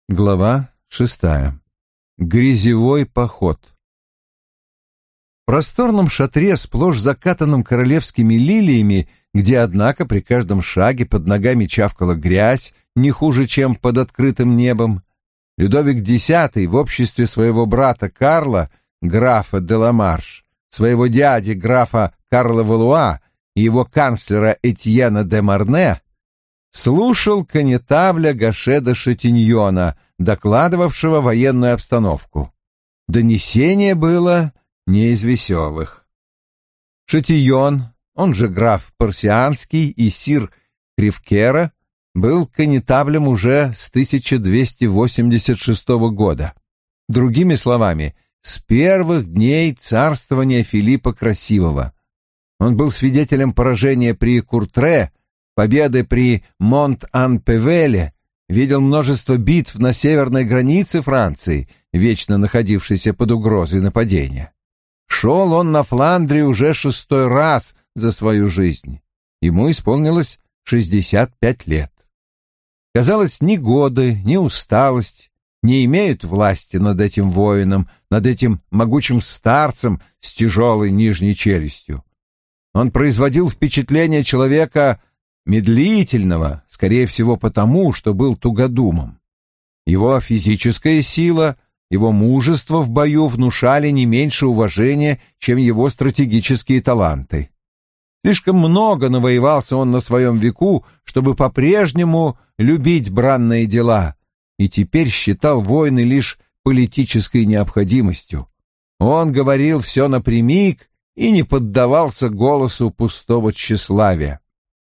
Глава 6. Грязевой поход. В просторном шатре, сплошь закатанном королевскими лилиями, где, однако, при каждом шаге под ногами чавкала грязь, не хуже, чем под открытым небом, Людовик X в обществе своего брата Карла, графа де ла Марш, своего дяди, графа Карла Валуа и его канцлера Этьена де Марне слушал конетабля Гаше де Шатиньона, докладывавшего военную обстановку. Донесение было не из веселых. Шатиньон, он же граф Парсианский и сир Кривкера, был конетаблем уже с 1286 года. Другими словами, с первых дней царствования Филиппа Красивого. Он был свидетелем поражения при Куртре, победы при Монт-Ан-Певеле, видел множество битв на северной границе Франции, вечно находившейся под угрозой нападения. Шел он на Фландрию уже 6-й раз за свою жизнь. Ему исполнилось 65 лет. Казалось, ни годы, ни усталость не имеют власти над этим воином, над этим могучим старцем с тяжелой нижней челюстью. Он производил впечатление человека медлительного, скорее всего потому, что был тугодумом. Его физическая сила, его мужество в бою внушали не меньше уважения, чем его стратегические таланты. Слишком много навоевался он на своем веку, чтобы по-прежнему любить бранные дела, и теперь считал войны лишь политической необходимостью. Он говорил все напрямик и не поддавался голосу пустого тщеславия.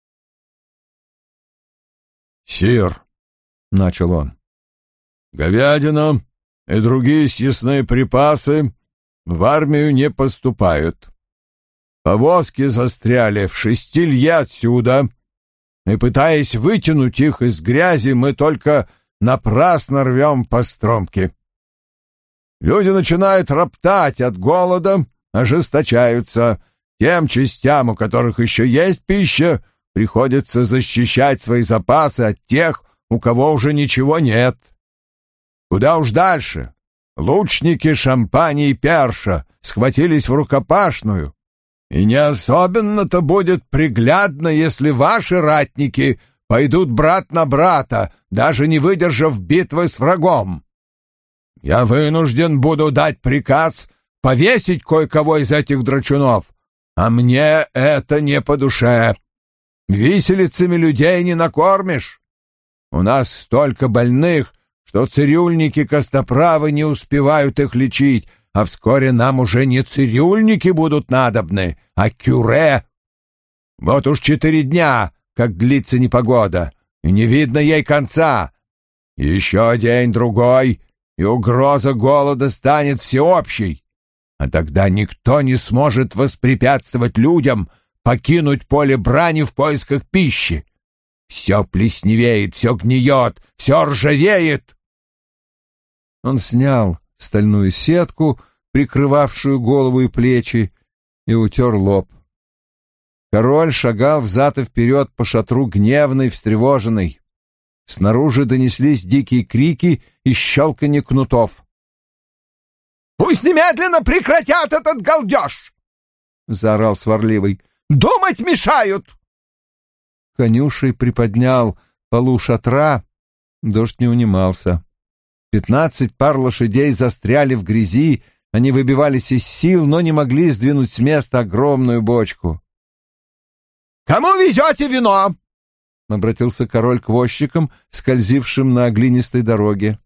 «Сир», — начал он, — «говядина и другие съестные припасы в армию не поступают. Повозки застряли в 6 лье отсюда, и, пытаясь вытянуть их из грязи, мы только напрасно рвем постромки. Люди начинают роптать от голода, ожесточаются. Тем частям, у которых еще есть пища, приходится защищать свои запасы от тех, у кого уже ничего нет. Куда уж дальше. Лучники Шампани и Перша схватились в рукопашную, и не особенно-то будет приглядно, если ваши ратники пойдут брат на брата, даже не выдержав битвы с врагом. Я вынужден буду дать приказ повесить кое-кого из этих драчунов, а мне это не по душе. Виселицами людей не накормишь. У нас столько больных, что цирюльники Костоправы не успевают их лечить, а вскоре нам уже не цирюльники будут надобны, а кюре. Вот уж 4 дня, как длится непогода, и не видно ей конца. Еще день-другой, и угроза голода станет всеобщей, а тогда никто не сможет воспрепятствовать людям покинуть поле брани в поисках пищи. Все плесневеет, все гниет, все ржавеет. Он снял стальную сетку, прикрывавшую голову и плечи, и утер лоб. Король шагал взад и вперед по шатру гневный, встревоженный. Снаружи донеслись дикие крики и щелканье кнутов. «Пусть немедленно прекратят этот галдеж!» — заорал сварливый. «Думать мешают!» Конюший приподнял полу шатра, дождь не унимался. 15 пар лошадей застряли в грязи, они выбивались из сил, но не могли сдвинуть с места огромную бочку. «Кому везете вино?» — обратился король к возчикам, скользившим на глинистой дороге.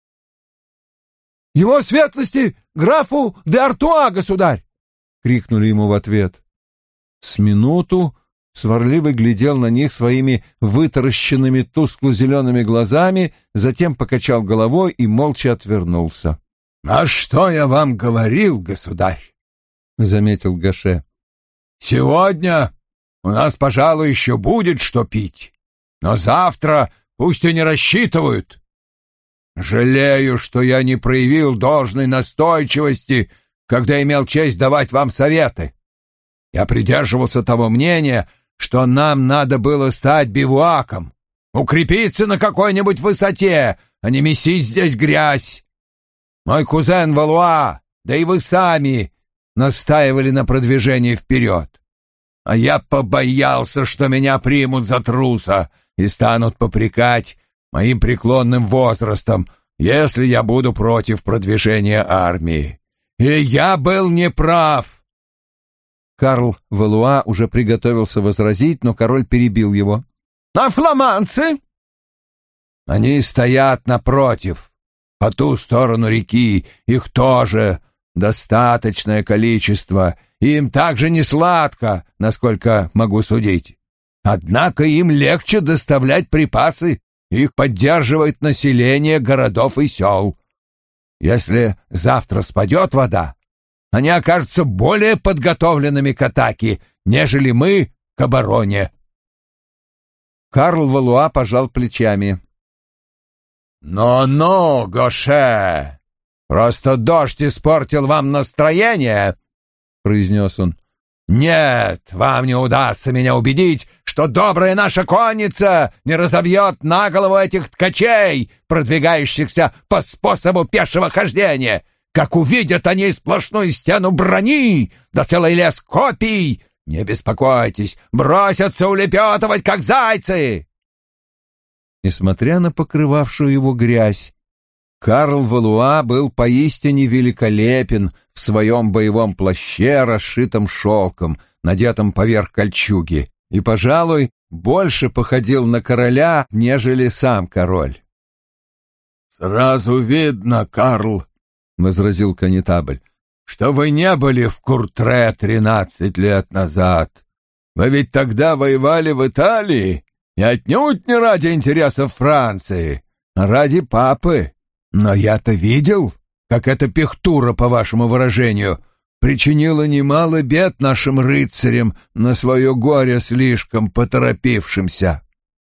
«Его светлости графу де Артуа, государь!» — крикнули ему в ответ. С минуту сварливый глядел на них своими вытаращенными тускло-зелеными глазами, затем покачал головой и молча отвернулся. — А что я вам говорил, государь? — заметил Гаше. — Сегодня у нас, пожалуй, еще будет что пить, но завтра пусть и не рассчитывают. Жалею, что я не проявил должной настойчивости, когда имел честь давать вам советы. Я придерживался того мнения, что нам надо было стать бивуаком, укрепиться на какой-нибудь высоте, а не месить здесь грязь. Мой кузен Валуа, да и вы сами настаивали на продвижении вперед. А я побоялся, что меня примут за труса и станут попрекать моим преклонным возрастом, если я буду против продвижения армии. И я был неправ. Карл Валуа уже приготовился возразить, но король перебил его. «А фламандцы?» «Они стоят напротив, по ту сторону реки, их тоже достаточное количество, и им также не сладко, насколько могу судить. Однако им легче доставлять припасы, их поддерживает население городов и сел. Если завтра спадет вода, они окажутся более подготовленными к атаке, нежели мы к обороне». Карл Валуа пожал плечами. «Ну-ну, Гоше, просто дождь испортил вам настроение», — произнес он. «Нет, вам не удастся меня убедить, что добрая наша конница не разовьет на голову этих ткачей, продвигающихся по способу пешего хождения. Как увидят они сплошную стену брони, да целый лес копий, не беспокойтесь, бросятся улепетывать, как зайцы». Несмотря на покрывавшую его грязь, Карл Валуа был поистине великолепен в своем боевом плаще, расшитом шелком, надетом поверх кольчуги, и, пожалуй, больше походил на короля, нежели сам король. «Сразу видно, Карл, — возразил коннетабль, — что вы не были в Куртре 13 лет назад. Вы ведь тогда воевали в Италии, и отнюдь не ради интересов Франции, а ради папы. Но я-то видел, как эта пехтура, по вашему выражению, причинила немало бед нашим рыцарям на свое горе слишком поторопившимся».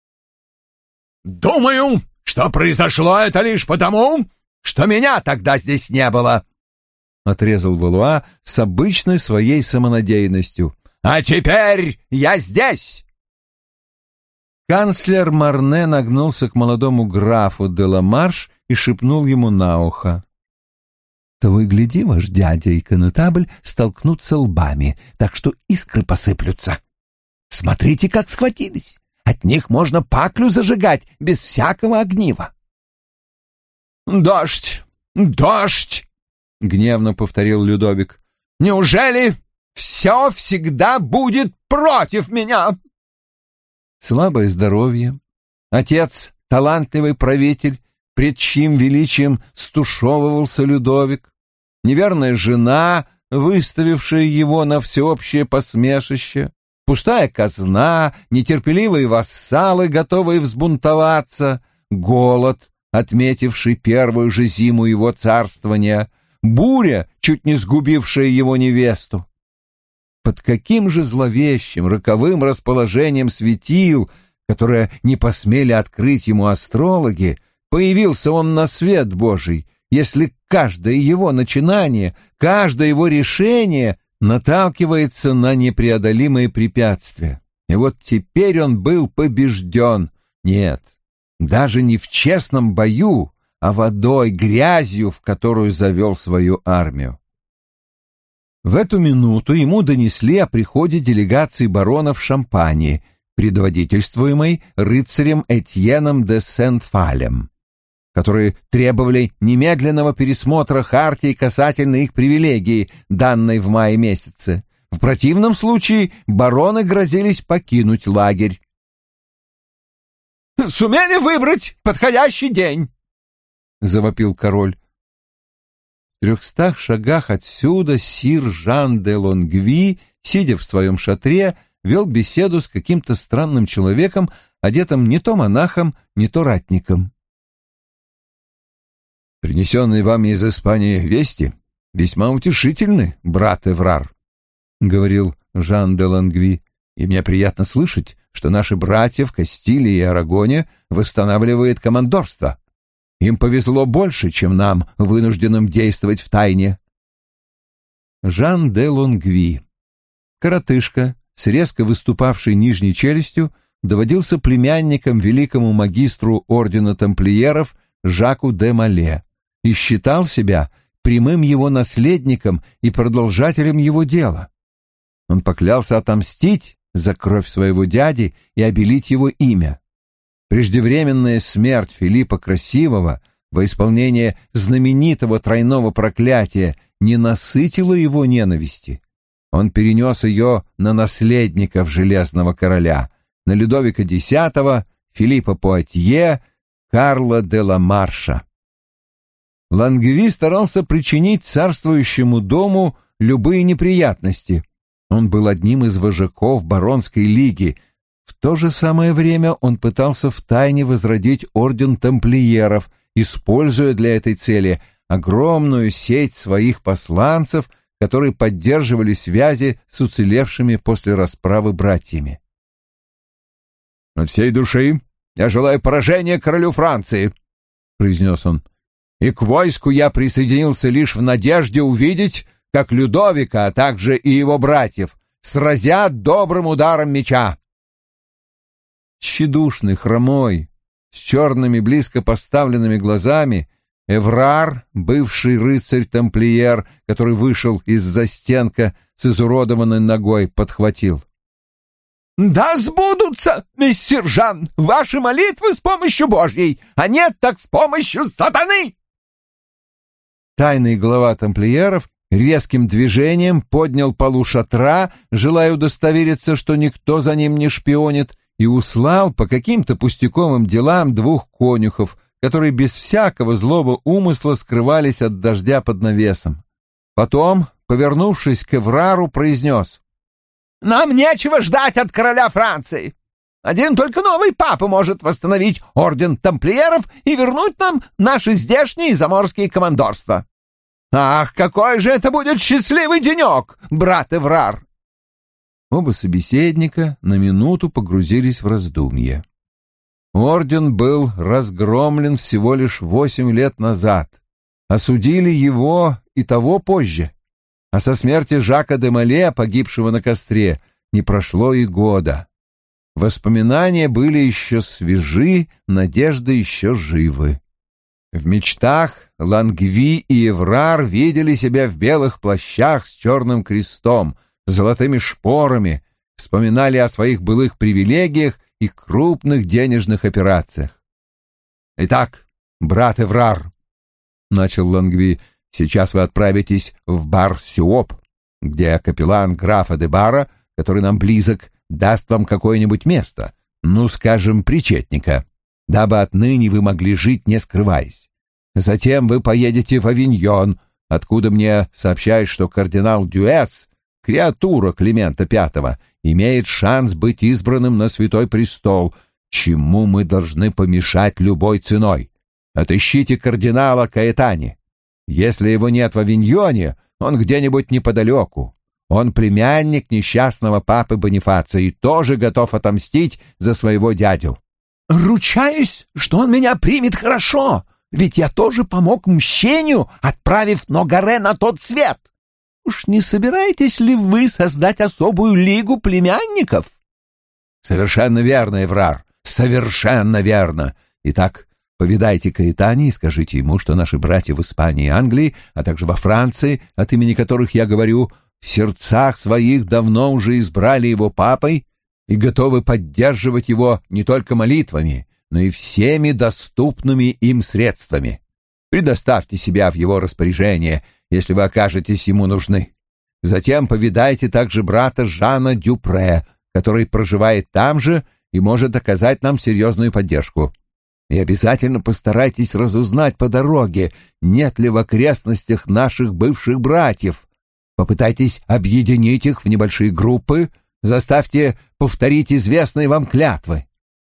«Думаю, что произошло это лишь потому, что меня тогда здесь не было», — отрезал Валуа с обычной своей самонадеянностью. «А теперь я здесь». Канцлер Марне нагнулся к молодому графу де ла Марш и шепнул ему на ухо. «Того и гляди, ваш дядя и коннетабль столкнутся лбами, так что искры посыплются. Смотрите, как схватились. От них можно паклю зажигать без всякого огнива». «Дождь! Дождь!» — гневно повторил Людовик. «Неужели все всегда будет против меня?» Слабое здоровье, отец — талантливый правитель, пред чьим величием стушевывался Людовик, неверная жена, выставившая его на всеобщее посмешище, пустая казна, нетерпеливые вассалы, готовые взбунтоваться, голод, отметивший первую же зиму его царствования, буря, чуть не сгубившая его невесту. Под каким же зловещим, роковым расположением светил, которое не посмели открыть ему астрологи, появился он на свет Божий, если каждое его начинание, каждое его решение наталкивается на непреодолимые препятствия. И вот теперь он был побежден. Нет, даже не в честном бою, а водой, грязью, в которую завел свою армию. В эту минуту ему донесли о приходе делегации баронов Шампани, предводительствуемой рыцарем Этьеном де Сент-Фалем, которые требовали немедленного пересмотра хартии касательно их привилегий, данной в мае месяце. В противном случае бароны грозились покинуть лагерь. «Сумели выбрать подходящий день!» — завопил король. В 300 шагах отсюда сир Жан де Лонгви, сидя в своем шатре, вел беседу с каким-то странным человеком, одетым не то монахом, не то ратником. «Принесенные вами из Испании вести весьма утешительны, брат Эврар», — говорил Жан де Лонгви, «и мне приятно слышать, что наши братья в Кастилии и Арагоне восстанавливают командорство. Им повезло больше, чем нам, вынужденным действовать в тайне». Жан де Лонгви, коротышка с резко выступавшей нижней челюстью, доводился племянником великому магистру ордена тамплиеров Жаку де Мале и считал себя прямым его наследником и продолжателем его дела. Он поклялся отомстить за кровь своего дяди и обелить его имя. Преждевременная смерть Филиппа Красивого во исполнение знаменитого тройного проклятия не насытила его ненависти. Он перенес ее на наследников Железного Короля, на Людовика X, Филиппа Пуатье, Карла де ла Марша. Лангви старался причинить царствующему дому любые неприятности. Он был одним из вожаков баронской лиги. В то же самое время он пытался втайне возродить орден тамплиеров, используя для этой цели огромную сеть своих посланцев, которые поддерживали связи с уцелевшими после расправы братьями. «От всей души я желаю поражения королю Франции», — произнес он, — «и к войску я присоединился лишь в надежде увидеть, как Людовика, а также и его братьев, сразят добрым ударом меча». Тщедушный, хромой, с черными близко поставленными глазами, Эврар, бывший рыцарь-тамплиер, который вышел из застенка с изуродованной ногой, подхватил. «Да сбудутся, мессир Жан, ваши молитвы с помощью Божьей, а нет, так с помощью сатаны!» Тайный глава тамплиеров резким движением поднял полу шатра, желая удостовериться, что никто за ним не шпионит, и услал по каким-то пустяковым делам двух конюхов, которые без всякого злого умысла скрывались от дождя под навесом. Потом, повернувшись к Эврару, произнес: «Нам нечего ждать от короля Франции. Один только новый папа может восстановить орден тамплиеров и вернуть нам наши здешние заморские командорства. Ах, какой же это будет счастливый денек, брат Эврар!» Оба собеседника на минуту погрузились в раздумье. Орден был разгромлен всего лишь 8 лет назад. Осудили его и того позже. А со смерти Жака де Мале, погибшего на костре, не прошло и года. Воспоминания были еще свежи, надежды еще живы. В мечтах Лангви и Эврар видели себя в белых плащах с черным крестом, с золотыми шпорами, вспоминали о своих былых привилегиях и крупных денежных операциях. «Итак, брат Эврар», — начал Лангви, — «сейчас вы отправитесь в Бар-Сюоп, где капеллан графа де Бара, который нам близок, даст вам какое-нибудь место, ну, скажем, причетника, дабы отныне вы могли жить, не скрываясь. Затем вы поедете в Авиньон, откуда мне сообщают, что кардинал Дюэс, креатура Климента V, имеет шанс быть избранным на Святой Престол, чему мы должны помешать любой ценой. Отыщите кардинала Каэтани. Если его нет в Авиньоне, он где-нибудь неподалеку. Он племянник несчастного папы Бонифация и тоже готов отомстить за своего дядю». «Ручаюсь, что он меня примет хорошо, ведь я тоже помог мщению, отправив Ногаре на тот свет. Уж не собираетесь ли вы создать особую лигу племянников?» «Совершенно верно, Эврар, совершенно верно. Итак, повидайте Каэтани и скажите ему, что наши братья в Испании и Англии, а также во Франции, от имени которых я говорю, в сердцах своих давно уже избрали его папой и готовы поддерживать его не только молитвами, но и всеми доступными им средствами. Предоставьте себя в его распоряжение, если вы окажетесь ему нужны. Затем повидайте также брата Жана Дюпре, который проживает там же и может оказать нам серьезную поддержку. И обязательно постарайтесь разузнать по дороге, нет ли в окрестностях наших бывших братьев. Попытайтесь объединить их в небольшие группы, заставьте повторить известные вам клятвы.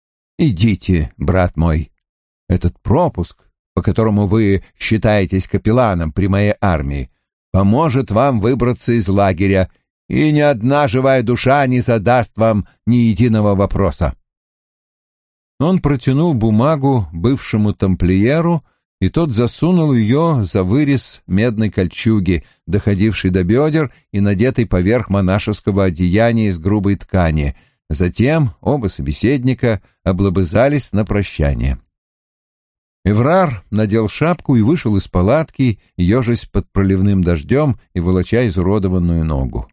Идите, брат мой. Этот пропуск, по которому вы считаетесь капелланом при моей армии, поможет вам выбраться из лагеря, и ни одна живая душа не задаст вам ни единого вопроса». Он протянул бумагу бывшему тамплиеру, и тот засунул ее за вырез медной кольчуги, доходившей до бедер и надетой поверх монашеского одеяния из грубой ткани. Затем оба собеседника облобызались на прощание. Эврар надел шапку и вышел из палатки, ежась под проливным дождем и волоча изуродованную ногу.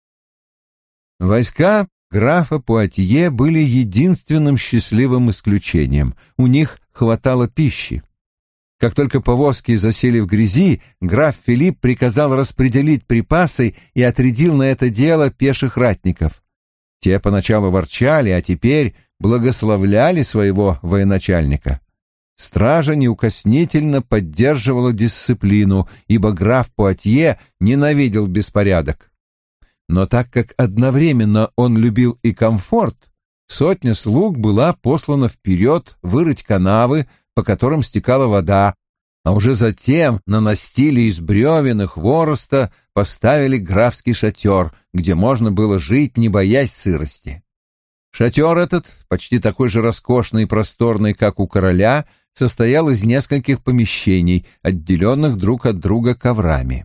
Войска графа Пуатье были единственным счастливым исключением. У них хватало пищи. Как только повозки засели в грязи, граф Филипп приказал распределить припасы и отрядил на это дело пеших ратников. Те поначалу ворчали, а теперь благословляли своего военачальника. Стража неукоснительно поддерживала дисциплину, ибо граф Пуатье ненавидел беспорядок. Но так как одновременно он любил и комфорт, сотня слуг была послана вперед вырыть канавы, по которым стекала вода, а уже затем на настиле из бревен и хвороста поставили графский шатер, где можно было жить, не боясь сырости. Шатер этот, почти такой же роскошный и просторный, как у короля, состоял из нескольких помещений, отделенных друг от друга коврами.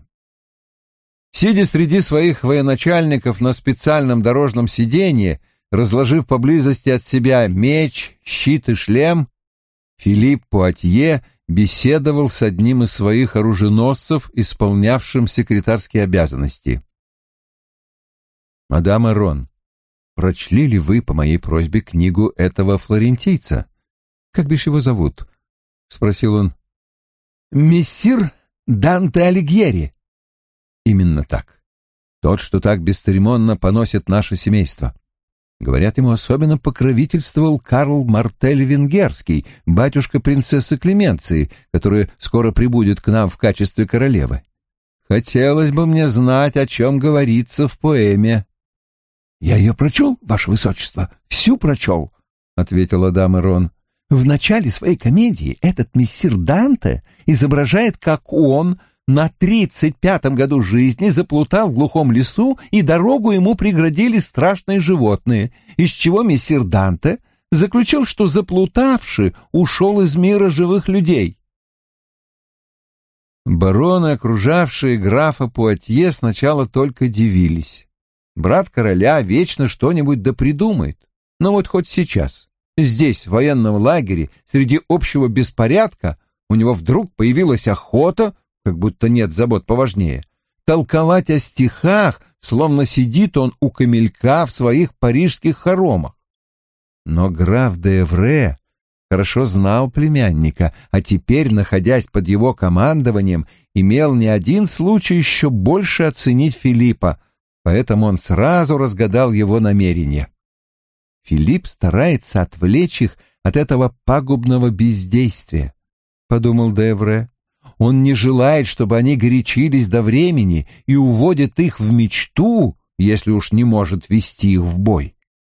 Сидя среди своих военачальников на специальном дорожном сиденье, разложив поблизости от себя меч, щит и шлем, Филипп Пуатье беседовал с одним из своих оруженосцев, исполнявшим секретарские обязанности. «Мадам Эрон, прочли ли вы по моей просьбе книгу этого флорентийца? Как бишь его зовут?» — спросил он. «Мессир Данте Алигьери». «Именно так. Тот, что так бесцеремонно поносит наше семейство. Говорят, ему особенно покровительствовал Карл Мартель Венгерский, батюшка принцессы Клеменции, которая скоро прибудет к нам в качестве королевы. Хотелось бы мне знать, о чем говорится в поэме». «Я ее прочел, ваше высочество, всю прочел», — ответила дама Рон. «В начале своей комедии этот мессир Данте изображает, как он на 35-м году жизни заплутал в глухом лесу, и дорогу ему преградили страшные животные, из чего мессир Данте заключил, что заплутавший ушел из мира живых людей». Бароны, окружавшие графа Пуатье, сначала только дивились. Брат короля вечно что-нибудь да придумает. Но вот хоть сейчас, здесь, в военном лагере, среди общего беспорядка, у него вдруг появилась охота, как будто нет забот поважнее, толковать о стихах, словно сидит он у камелька в своих парижских хоромах. Но граф де Эвре хорошо знал племянника, а теперь, находясь под его командованием, имел не один случай еще больше оценить Филиппа, поэтому он сразу разгадал его намерение. Филипп старается отвлечь их от этого пагубного бездействия, подумал де Эвре. Он не желает, чтобы они горячились до времени, и уводит их в мечту, если уж не может вести их в бой.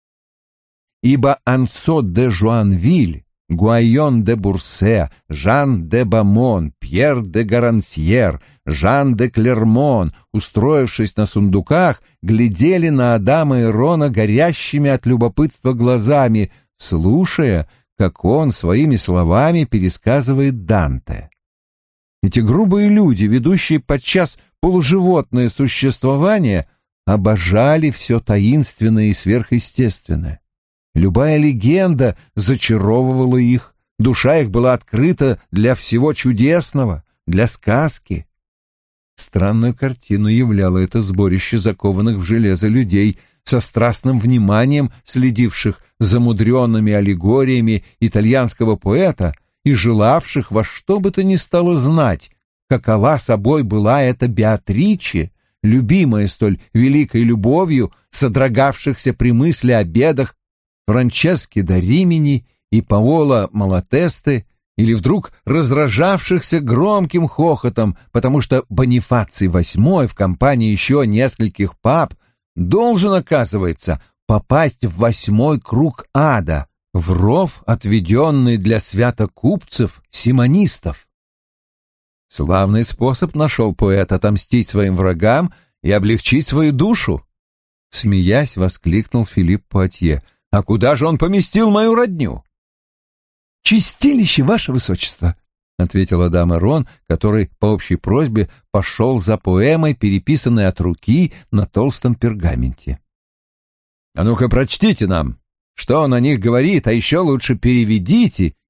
Ибо Ансо де Жуанвиль, Гуайон де Бурсе, Жан де Бамон, Пьер де Гарансьер, Жан де Клермон, устроившись на сундуках, глядели на Адама и Рона горящими от любопытства глазами, слушая, как он своими словами пересказывает Данте. Эти грубые люди, ведущие подчас полуживотное существование, обожали все таинственное и сверхъестественное. Любая легенда зачаровывала их, душа их была открыта для всего чудесного, для сказки. Странную картину являло это сборище закованных в железо людей, со страстным вниманием следивших за мудренными аллегориями итальянского поэта и желавших во что бы то ни стало знать, какова собой была эта Беатриче, любимая столь великой любовью, содрогавшихся при мысли о бедах Франчески да Римини и Паоло Малатесте, или вдруг разражавшихся громким хохотом, потому что Бонифаций VIII в компании еще нескольких пап должен, оказывается, попасть в 8-й круг ада, в ров, отведенный для святокупцев, симонистов. Славный способ нашел поэт отомстить своим врагам и облегчить свою душу. Смеясь, воскликнул Филипп Пуатье. «А куда же он поместил мою родню?» «Чистилище, ваше высочество», — ответила дама Рон, который по общей просьбе пошел за поэмой, переписанной от руки на толстом пергаменте. «А ну-ка, прочтите нам, что он о них говорит, а еще лучше переведите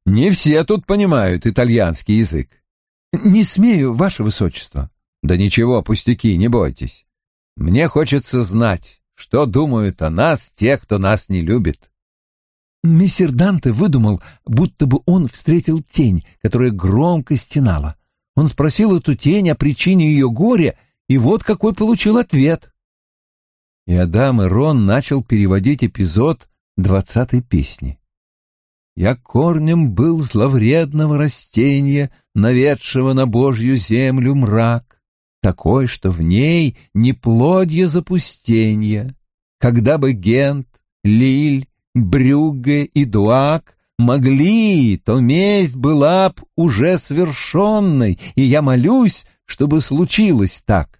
Не все тут понимают итальянский язык. Не смею, ваше высочество. Да ничего, пустяки, не бойтесь. Мне хочется знать, что думают о нас те, кто нас не любит. Мессир Данте выдумал, будто бы он встретил тень, которая громко стенала. Он спросил эту тень о причине ее горя, и вот какой получил ответ. И Адам и Рон начал переводить эпизод 20-й песни. «Я корнем был зловредного растения, наведшего на Божью землю мрак, такой, что в ней неплодье запустенья. Когда бы Гент, Лиль, Брюгге и Дуак могли, то месть была б уже свершенной, и я молюсь, чтобы случилось так».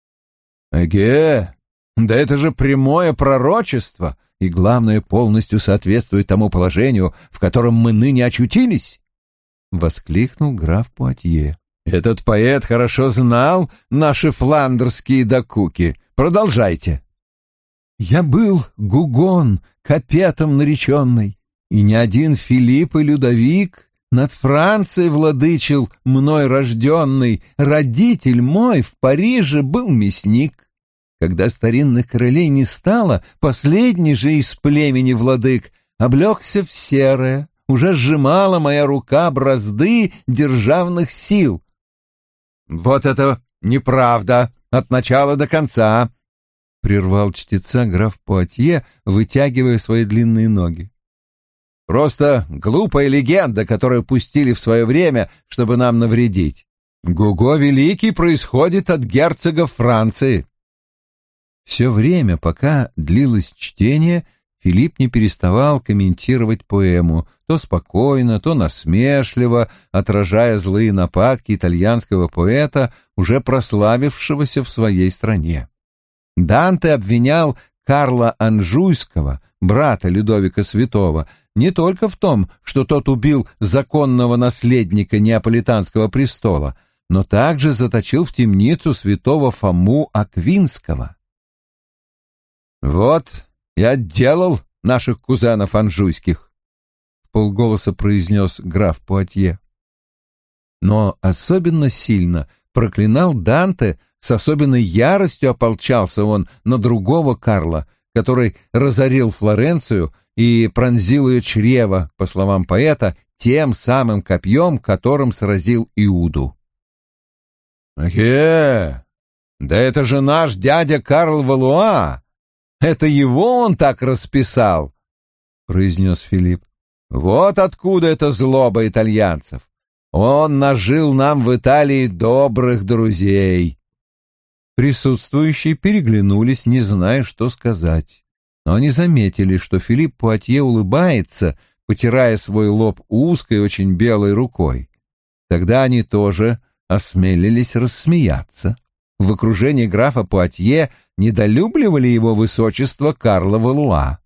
Эге, да это же прямое пророчество, и, главное, полностью соответствует тому положению, в котором мы ныне очутились, — воскликнул граф Пуатье. Этот поэт хорошо знал наши фландерские докуки. Продолжайте. Я был Гугон, капетом нареченный, и ни один Филипп и Людовик над Францией владычил мной рожденный. Родитель мой в Париже был мясник. Когда старинных королей не стало, последний же из племени владык облегся в серое, уже сжимала моя рука бразды державных сил. «Вот это неправда, от начала до конца!» — прервал чтеца граф Пуатье, вытягивая свои длинные ноги. «Просто глупая легенда, которую пустили в свое время, чтобы нам навредить. Гуго Великий происходит от герцога Франции». Все время, пока длилось чтение, Филипп не переставал комментировать поэму, то спокойно, то насмешливо, отражая злые нападки итальянского поэта, уже прославившегося в своей стране. Данте обвинял Карла Анжуйского, брата Людовика Святого, не только в том, что тот убил законного наследника Неаполитанского престола, но также заточил в темницу святого Фому Аквинского. «Вот и отделал наших кузенов анжуйских», — вполголоса произнес граф Пуатье. Но особенно сильно проклинал Данте, с особенной яростью ополчался он на другого Карла, который разорил Флоренцию и пронзил ее чрево, по словам поэта, тем самым копьем, которым сразил Иуду. Да это же наш дядя Карл Валуа! Это его он так расписал, — произнес Филипп. Вот откуда эта злоба итальянцев. Он нажил нам в Италии добрых друзей. Присутствующие переглянулись, не зная, что сказать. Но они заметили, что Филипп Пуатье улыбается, потирая свой лоб узкой, очень белой рукой. Тогда они тоже осмелились рассмеяться. В окружении графа Пуатье недолюбливали его высочество Карла Валуа.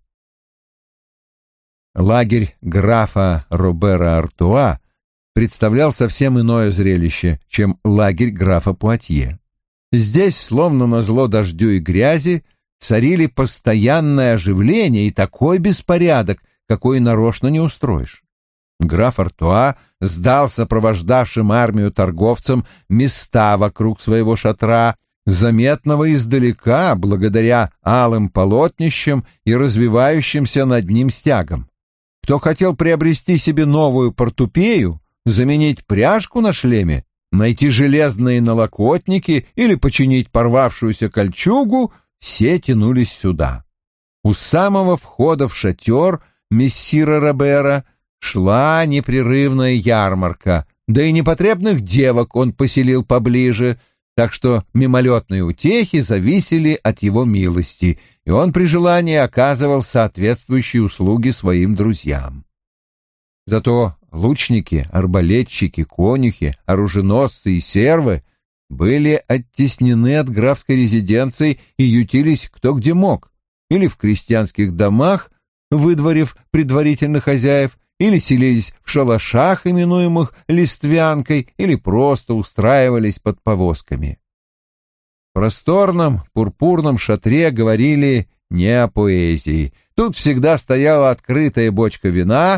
Лагерь графа Робера Артуа представлял совсем иное зрелище, чем лагерь графа Пуатье. Здесь, словно назло дождю и грязи, царили постоянное оживление и такой беспорядок, какой нарочно не устроишь. Граф Артуа сдал сопровождавшим армию торговцам места вокруг своего шатра, заметного издалека благодаря алым полотнищам и развивающимся над ним стягам. Кто хотел приобрести себе новую портупею, заменить пряжку на шлеме, найти железные налокотники или починить порвавшуюся кольчугу, все тянулись сюда. У самого входа в шатер мессира Робера шла непрерывная ярмарка, да и непотребных девок он поселил поближе, так что мимолетные утехи зависели от его милости, и он при желании оказывал соответствующие услуги своим друзьям. Зато лучники, арбалетчики, конюхи, оруженосцы и сервы были оттеснены от графской резиденции и ютились кто где мог, или в крестьянских домах, выдворив предварительно хозяев, или селились в шалашах, именуемых листвянкой, или просто устраивались под повозками. В просторном пурпурном шатре говорили не о поэзии. Тут всегда стояла открытая бочка вина,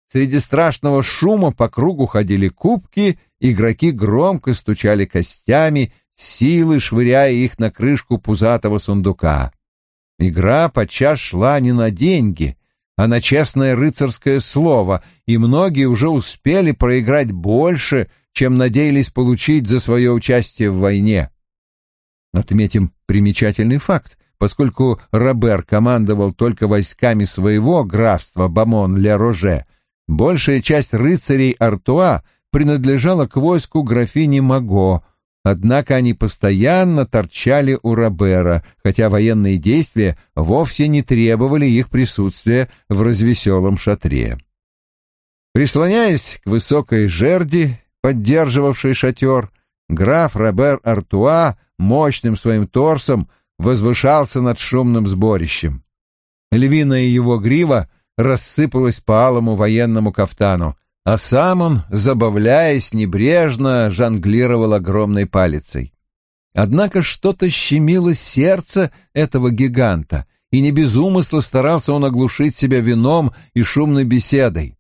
среди страшного шума по кругу ходили кубки, игроки громко стучали костями, силой швыряя их на крышку пузатого сундука. Игра подчас шла не на деньги, а на честное рыцарское слово, и многие уже успели проиграть больше, чем надеялись получить за свое участие в войне. Отметим примечательный факт. Поскольку Робер командовал только войсками своего графства Бамон-Ля-Роже, большая часть рыцарей Артуа принадлежала к войску графини Маго, однако они постоянно торчали у Робера, хотя военные действия вовсе не требовали их присутствия в развеселом шатре. Прислоняясь к высокой жерди, поддерживавшей шатер, граф Робер Артуа мощным своим торсом возвышался над шумным сборищем. Львиная его грива рассыпалась по алому военному кафтану, а сам он, забавляясь, небрежно жонглировал огромной палицей. Однако что-то щемило сердце этого гиганта, и не без умысла старался он оглушить себя вином и шумной беседой.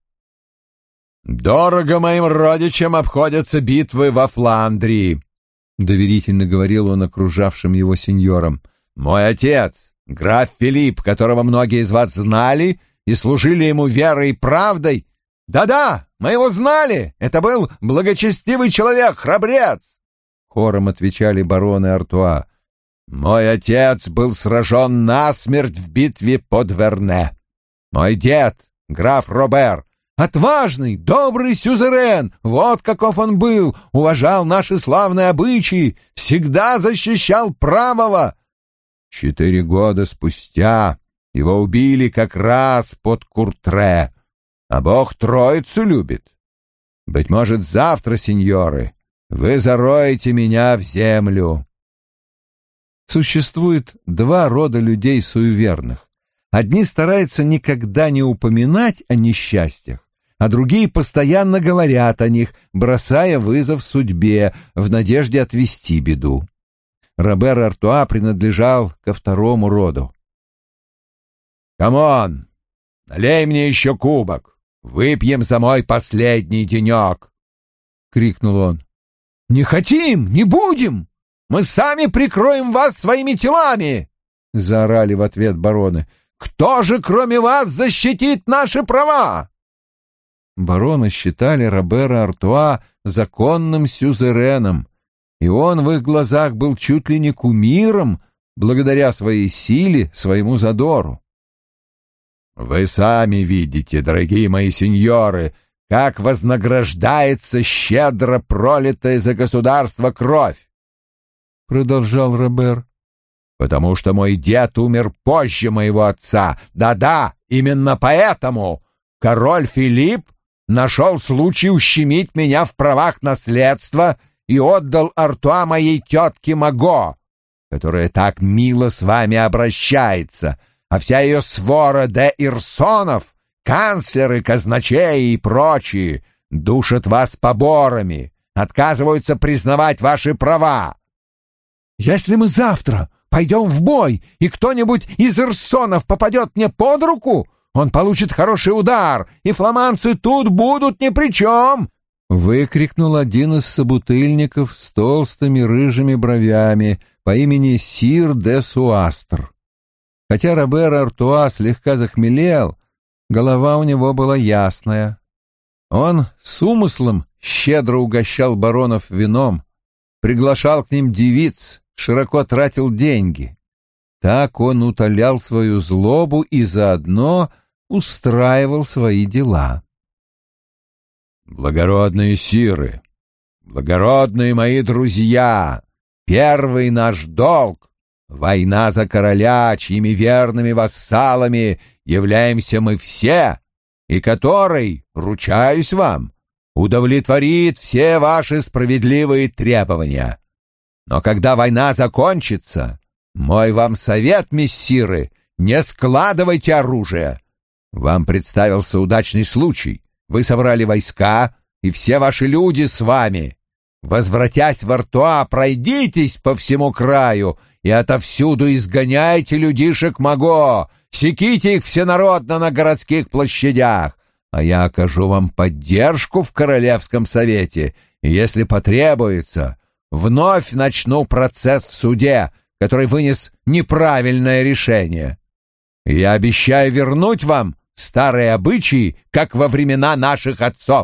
«Дорого моим родичам обходятся битвы во Фландрии», — доверительно говорил он окружавшим его сеньорам. «Мой отец, граф Филипп, которого многие из вас знали и служили ему верой и правдой...» «Да-да, мы его знали! Это был благочестивый человек, храбрец!» — хором отвечали бароны Артуа. «Мой отец был сражен насмерть в битве под Верне. Мой дед, граф Робер, отважный, добрый сюзерен, вот каков он был, уважал наши славные обычаи, всегда защищал правого. 4 года спустя его убили как раз под Куртре, а Бог Троицу любит. Быть может, завтра, сеньоры, вы зароете меня в землю». Существует 2 рода людей суеверных. Одни стараются никогда не упоминать о несчастьях, а другие постоянно говорят о них, бросая вызов судьбе в надежде отвести беду. Робер Артуа принадлежал ко 2-му роду. «Камон, налей мне еще кубок, выпьем за мой последний денек!» — крикнул он. «Не хотим, не будем! Мы сами прикроем вас своими телами!» — заорали в ответ бароны. «Кто же, кроме вас, защитит наши права?» Бароны считали Робера Артуа законным сюзереном, и он в их глазах был чуть ли не кумиром, благодаря своей силе, своему задору. «Вы сами видите, дорогие мои сеньоры, как вознаграждается щедро пролитая за государство кровь!» — продолжал Робер. «Потому что мой дед умер позже моего отца. Да-да, именно поэтому король Филипп нашел случай ущемить меня в правах наследства и отдал Артуа моей тетке Маго, которая так мило с вами обращается, а вся ее свора де Ирсонов, канцлеры, казначеи и прочие, душат вас поборами, отказываются признавать ваши права». «Если мы завтра пойдем в бой, и кто-нибудь из Ирсонов попадет мне под руку, он получит хороший удар, и фламандцы тут будут ни при чем!» — выкрикнул один из собутыльников с толстыми рыжими бровями по имени Сир де Суастр. Хотя Робер Артуа слегка захмелел, голова у него была ясная. Он с умыслом щедро угощал баронов вином, приглашал к ним девиц, широко тратил деньги. Так он утолял свою злобу и заодно устраивал свои дела. «Благородные сиры, благородные мои друзья, первый наш долг — война за короля, чьими верными вассалами являемся мы все, и который, ручаюсь вам, удовлетворит все ваши справедливые требования. Но когда война закончится, мой вам совет, мессиры, не складывайте оружие. Вам представился удачный случай. Вы собрали войска, и все ваши люди с вами. Возвратясь в Артуа, пройдитесь по всему краю и отовсюду изгоняйте людишек Маго, секите их всенародно на городских площадях. а я окажу вам поддержку в Королевском совете, и, если потребуется, вновь начну процесс в суде, который вынес неправильное решение. Я обещаю вернуть вам старые обычаи, как во времена наших отцов.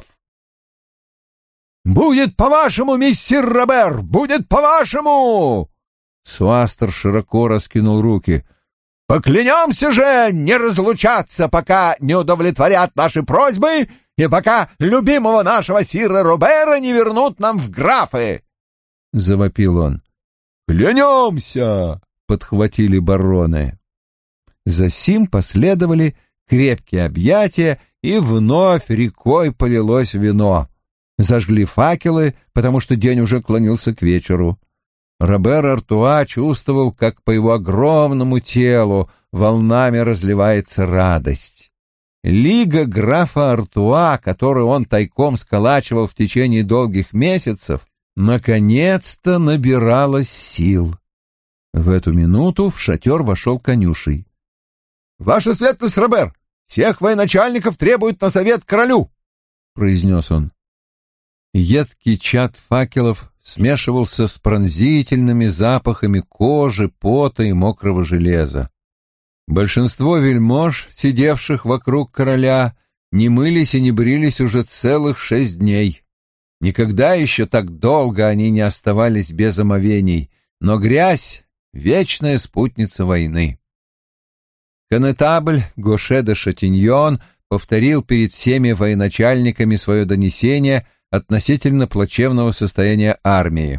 «Будет по-вашему, миссир Робер! Будет по-вашему!» Суастер широко раскинул руки. «Поклянемся же не разлучаться, пока не удовлетворят наши просьбы и пока любимого нашего сира Робера не вернут нам в графы!» — завопил он. «Клянемся!» — подхватили бароны. Засим последовали крепкие объятия, и вновь рекой полилось вино. Зажгли факелы, потому что день уже клонился к вечеру. Робер Артуа чувствовал, как по его огромному телу волнами разливается радость. Лига графа Артуа, которую он тайком сколачивал в течение долгих месяцев, наконец-то набиралась сил. В эту минуту в шатер вошел конюший. «Ваша светлость, Робер, всех военачальников требуют на совет к королю!» — произнес он. Едкий чад факелов смешивался с пронзительными запахами кожи, пота и мокрого железа. Большинство вельмож, сидевших вокруг короля, не мылись и не брились уже целых 6 дней. Никогда еще так долго они не оставались без омовений, но грязь — вечная спутница войны. Конетабль Гоше де Шатиньон повторил перед всеми военачальниками свое донесение относительно плачевного состояния армии.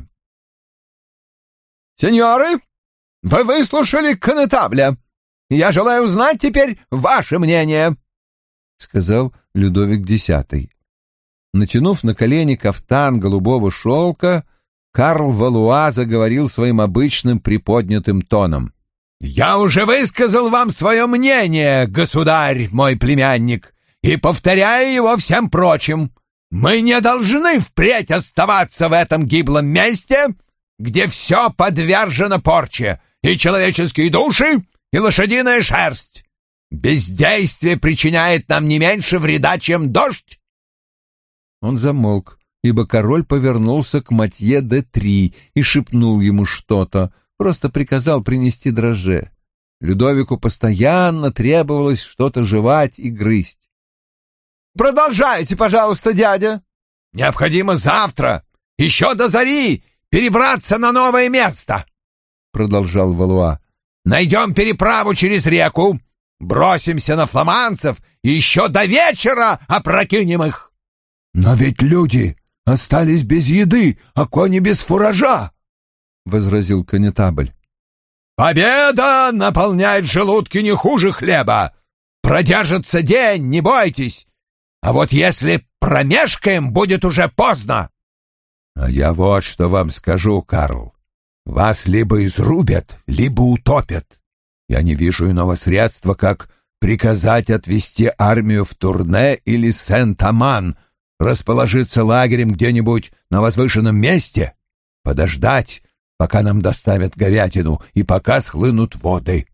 «Сеньоры, вы выслушали конетабля. Я желаю узнать теперь ваше мнение», — сказал Людовик X. Натянув на колени кафтан голубого шелка, Карл Валуа заговорил своим обычным приподнятым тоном. «Я уже высказал вам свое мнение, государь, мой племянник, и повторяю его всем прочим. Мы не должны впредь оставаться в этом гиблом месте, где все подвержено порче, и человеческие души, и лошадиная шерсть. Бездействие причиняет нам не меньше вреда, чем дождь». Он замолк, ибо король повернулся к Матье де Три и шепнул ему что-то, просто приказал принести дрожжи. Людовику постоянно требовалось что-то жевать и грызть. «Продолжайте, пожалуйста, дядя. Необходимо завтра, еще до зари, перебраться на новое место», — продолжал Валуа. «Найдем переправу через реку, бросимся на фламандцев и еще до вечера опрокинем их». «Но ведь люди остались без еды, а кони без фуража», — возразил конетабль. «Победа наполняет желудки не хуже хлеба. Продержится день, не бойтесь. А вот если промешкаем, будет уже поздно». «А я вот что вам скажу, Карл. Вас либо изрубят, либо утопят. Я не вижу иного средства, как приказать отвести армию в Турне или Сент-Аман, расположиться лагерем где-нибудь на возвышенном месте, подождать, пока нам доставят говядину и пока схлынут воды».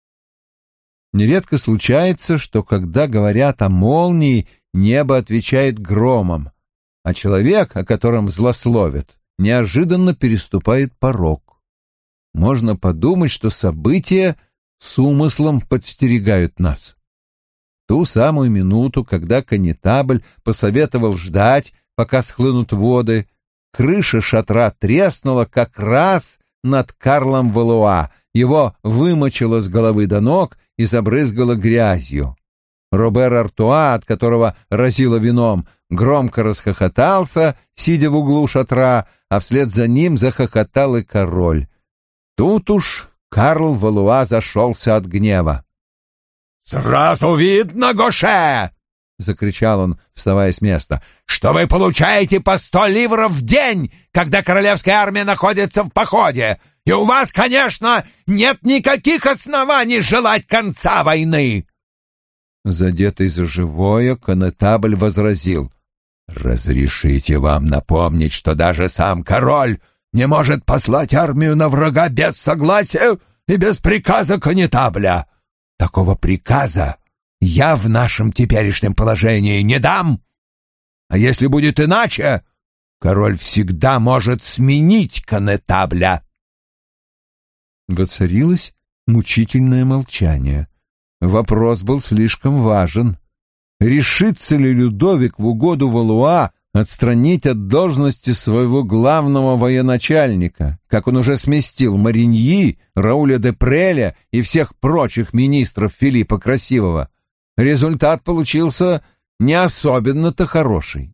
Нередко случается, что когда говорят о молнии, небо отвечает громом, а человек, о котором злословят, неожиданно переступает порог. Можно подумать, что события с умыслом подстерегают нас. В ту самую минуту, когда конетабль посоветовал ждать, пока схлынут воды, крыша шатра треснула как раз над Карлом Валуа, его вымочило с головы до ног и забрызгало грязью. Робер Артуа, от которого разило вином, громко расхохотался, сидя в углу шатра, а вслед за ним захохотал и король. Тут уж Карл Валуа зашелся от гнева. «Сразу видно, Гоше!» — закричал он, вставая с места, — «что вы получаете по 100 ливров в день, когда королевская армия находится в походе, и у вас, конечно, нет никаких оснований желать конца войны!» Задетый за живое, конетабль возразил: «Разрешите вам напомнить, что даже сам король не может послать армию на врага без согласия и без приказа конетабля. Такого приказа я в нашем теперешнем положении не дам. А если будет иначе, король всегда может сменить коннетабля». Воцарилось мучительное молчание. Вопрос был слишком важен. Решится ли Людовик в угоду Валуа отстранить от должности своего главного военачальника, как он уже сместил Мариньи, Рауля де Преля и всех прочих министров Филиппа Красивого? Результат получился не особенно-то хороший.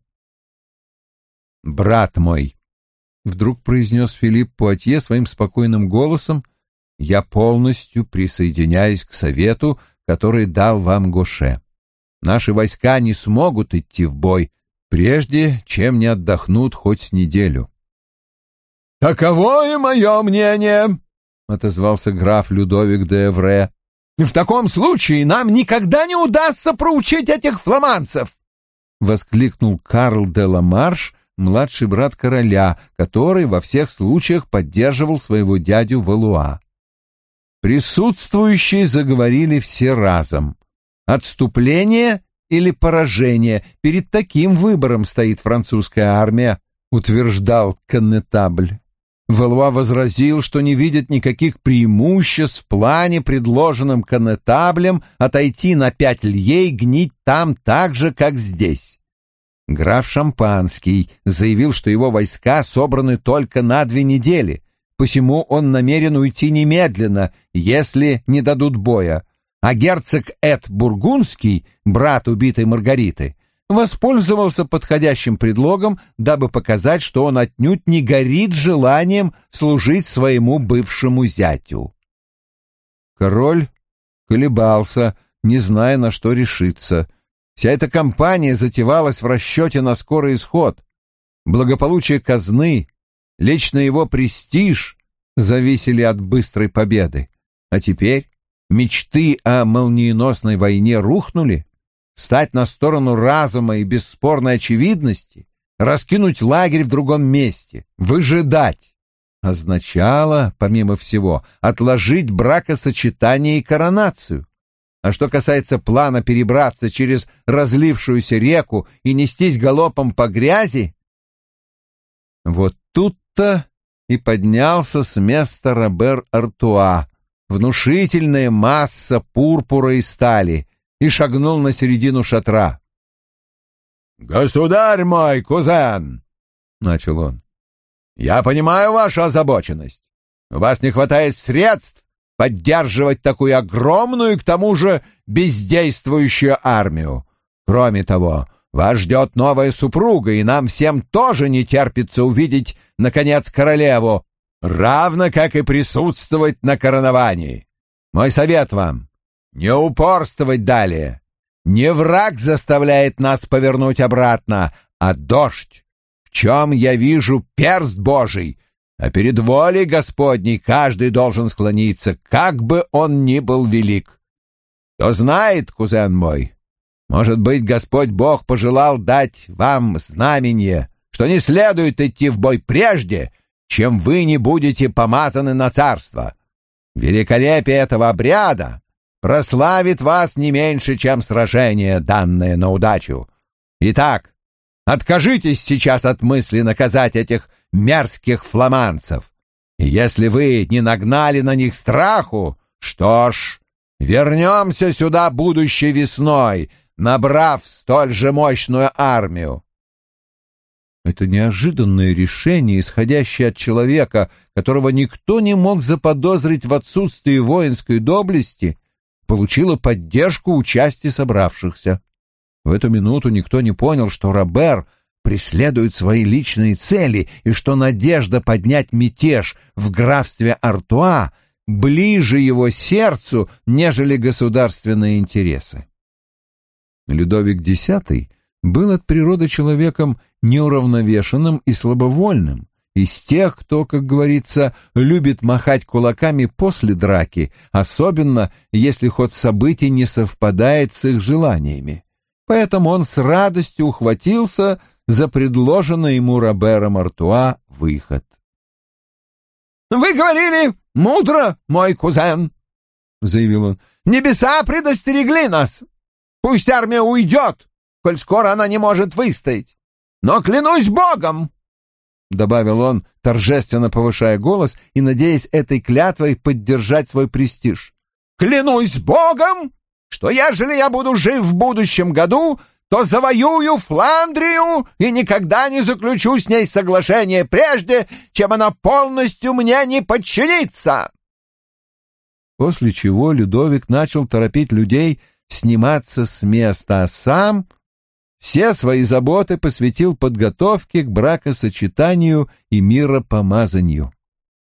«Брат мой», — вдруг произнес Филипп Пуатье своим спокойным голосом, — «я полностью присоединяюсь к совету, который дал вам Гоше. Наши войска не смогут идти в бой, прежде чем не отдохнут хоть с неделю». «Таково и мое мнение», — отозвался граф Людовик де Эвре. «В таком случае нам никогда не удастся проучить этих фламандцев!» — воскликнул Карл де ла Марш, младший брат короля, который во всех случаях поддерживал своего дядю Валуа. Присутствующие заговорили все разом. Отступление или поражение? Перед таким выбором стоит французская армия, утверждал коннетабль. Валуа возразил, что не видит никаких преимуществ в плане, предложенном коннетаблем, отойти на 5 лье и гнить там так же, как здесь. Граф Шампанский заявил, что его войска собраны только на 2 недели, посему он намерен уйти немедленно, если не дадут боя, а герцог Эд Бургундский, брат убитой Маргариты, воспользовался подходящим предлогом, дабы показать, что он отнюдь не горит желанием служить своему бывшему зятю. Король колебался, не зная, на что решиться. Вся эта кампания затевалась в расчете на скорый исход. Благополучие казны, лично его престиж зависели от быстрой победы. А теперь мечты о молниеносной войне рухнули. Встать на сторону разума и бесспорной очевидности, раскинуть лагерь в другом месте, выжидать, означало, помимо всего, отложить бракосочетание и коронацию. А что касается плана перебраться через разлившуюся реку и нестись галопом по грязи, вот тут-то и поднялся с места Робер Артуа, внушительная масса пурпура и стали, и шагнул на середину шатра. «Государь мой, кузен!» — начал он. «Я понимаю вашу озабоченность. У вас не хватает средств поддерживать такую огромную и к тому же бездействующую армию. Кроме того, вас ждет новая супруга, и нам всем тоже не терпится увидеть, наконец, королеву, равно как и присутствовать на короновании. Мой совет вам — не упорствовать далее. Не враг заставляет нас повернуть обратно, а дождь, в чем я вижу перст Божий, а перед волей Господней каждый должен склониться, как бы он ни был велик. Кто знает, кузен мой, может быть, Господь Бог пожелал дать вам знамение, что не следует идти в бой прежде, чем вы не будете помазаны на царство. Великолепие этого обряда прославит вас не меньше, чем сражение, данное на удачу. Итак, откажитесь сейчас от мысли наказать этих мерзких фламандцев. И если вы не нагнали на них страху, что ж, вернемся сюда будущей весной, набрав столь же мощную армию». Это неожиданное решение, исходящее от человека, которого никто не мог заподозрить в отсутствии воинской доблести, получило поддержку у части собравшихся. В эту минуту никто не понял, что Робер преследует свои личные цели и что надежда поднять мятеж в графстве Артуа ближе его сердцу, нежели государственные интересы. Людовик X был от природы человеком неуравновешенным и слабовольным, из тех, кто, как говорится, любит махать кулаками после драки, особенно если ход событий не совпадает с их желаниями. Поэтому он с радостью ухватился за предложенный ему Робером Артуа выход. «Вы говорили мудро, мой кузен», — заявил он. «Небеса предостерегли нас. Пусть армия уйдет, коль скоро она не может выстоять. Но клянусь Богом, — добавил он, торжественно повышая голос и надеясь этой клятвой поддержать свой престиж, — клянусь Богом, что ежели я буду жив в будущем году, то завоюю Фландрию и никогда не заключу с ней соглашение прежде, чем она полностью мне не подчинится. После чего Людовик начал торопить людей сниматься с места, а сам все свои заботы посвятил подготовке к бракосочетанию и миропомазанию.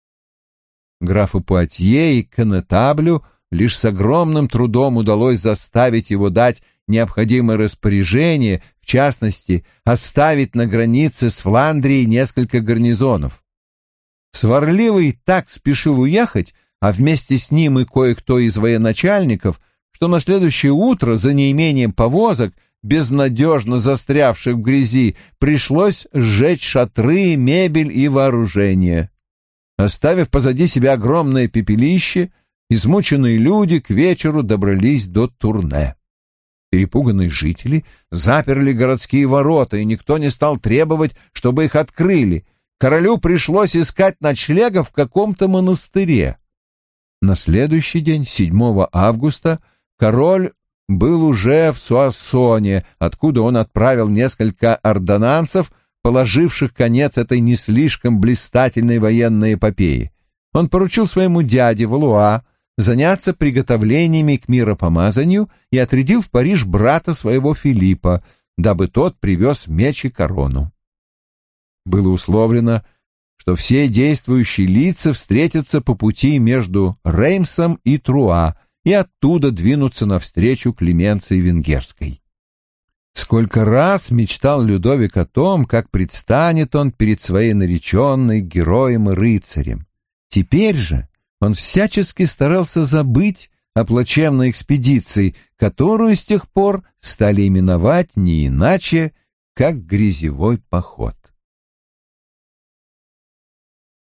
Графу Пуатье и конетаблю лишь с огромным трудом удалось заставить его дать необходимое распоряжение, в частности, оставить на границе с Фландрией несколько гарнизонов. Сварливый так спешил уехать, а вместе с ним и кое-кто из военачальников, что на следующее утро за неимением повозок, безнадежно застрявших в грязи, пришлось сжечь шатры, мебель и вооружение. Оставив позади себя огромное пепелище, измученные люди к вечеру добрались до Турне. Перепуганные жители заперли городские ворота, и никто не стал требовать, чтобы их открыли. Королю пришлось искать ночлега в каком-то монастыре. На следующий день, 7 августа, король был уже в Суассоне, откуда он отправил несколько ордонансов, положивших конец этой не слишком блистательной военной эпопее. Он поручил своему дяде Валуа заняться приготовлениями к миропомазанию и отрядил в Париж брата своего Филиппа, дабы тот привез меч и корону. Было условлено, что все действующие лица встретятся по пути между Реймсом и Труа и оттуда двинутся навстречу Клеменции Венгерской. Сколько раз мечтал Людовик о том, как предстанет он перед своей нареченной героем и рыцарем. Теперь же он всячески старался забыть о плачевной экспедиции, которую с тех пор стали именовать не иначе, как грязевой поход.